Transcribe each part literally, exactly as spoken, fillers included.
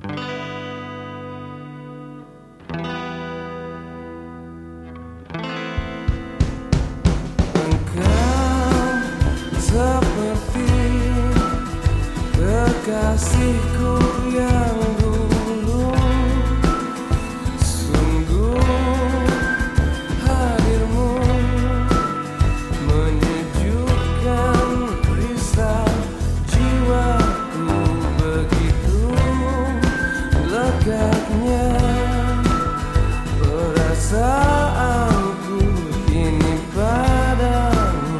Seperti kekasihku yang dulu, sungguh hadirmu menyejukkan risau jiwaku, begitu leganya perasaanku kini padamu.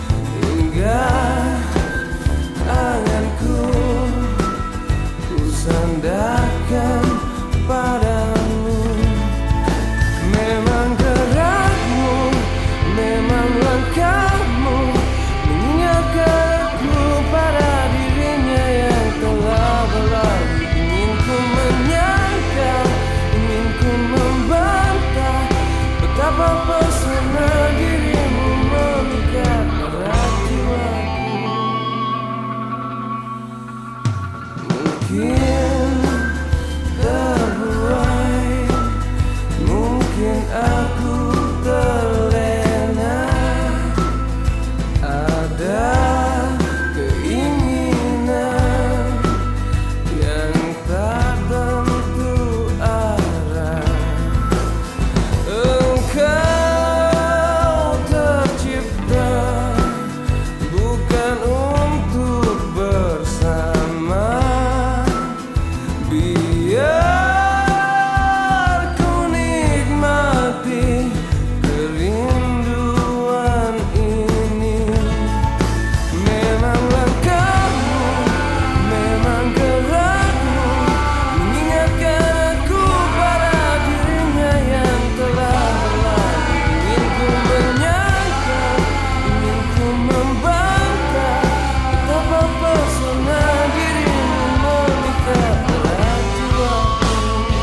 Anganku ku sandarkan padamu. Memang gerakmu, memang langkahmu mengingatkan aku pada dirinya yang telah berlalu. Ingin ku menyangkal, ingin ku membantah betapa pesona dirimu memikat erat jiwaku. Mungkin terbuai, mungkin aku terlena. Ada keinginan yang tak tentu arah. Engkau tercipta bukan untuk bersama. Biar ku nikmati kerinduan ini. Memang langkahmu, memang gerakmu mengingatkan aku pada dirinya yang telah berlalu. Ingin ku menyangkal, ingin ku membantah betapa pesona dirimu memikat erat jiwaku.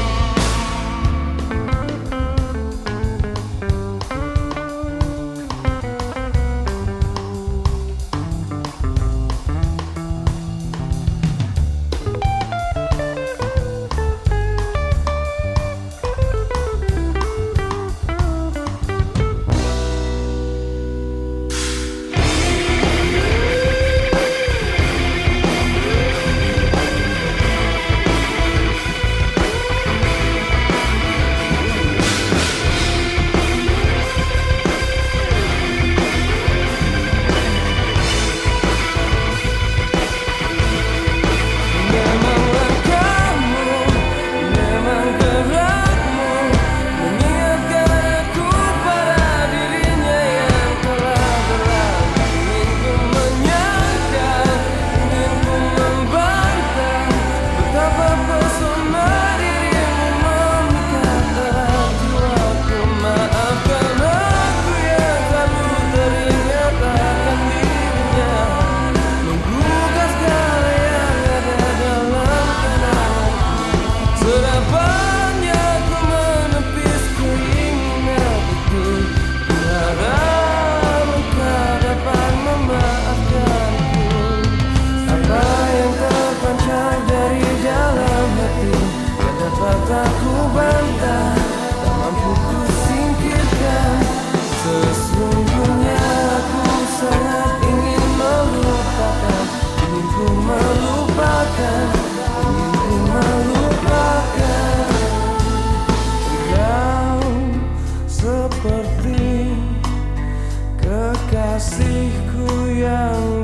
Memang langkahmu, memang gerakmu mengingatkan aku pada dirinya yang telah berlalu. Ingin ku menyangkal, ingin ku membantah betapa pesona dirimu memikat erat jiwaku. Maafkan aku yang selalu teringat akan dirinya, membuka segala yang ada dalam kenanganku. Serapanya ku menepis keinginan itu. Ku harap engkau dapat memaafkanku. Apa yang terpancar dari dalam hati tak dapat aku bantah, tak mampu ku singkirkan. Sesungguhnya aku sangat ingin melupakan, ingin ku melupakan, ingin ku melupakan. Engkau seperti kekasihku yang